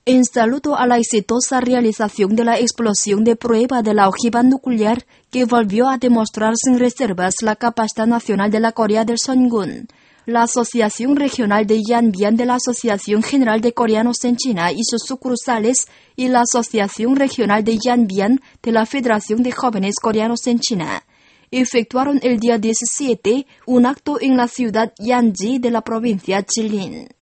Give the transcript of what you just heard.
En saludo a la exitosa realización de la explosión de prueba de la ojiva nuclear que volvió a demostrar sin reservas la capacidad nacional de la Corea del Songun, la Asociación Regional de Yanbian de la Asociación General de Coreanos en China y sus sucursales y la Asociación Regional de Yanbian de la Federación de Jóvenes Coreanos en China efectuaron el día 17 un acto en la ciudad Yanji de la provincia Jilin.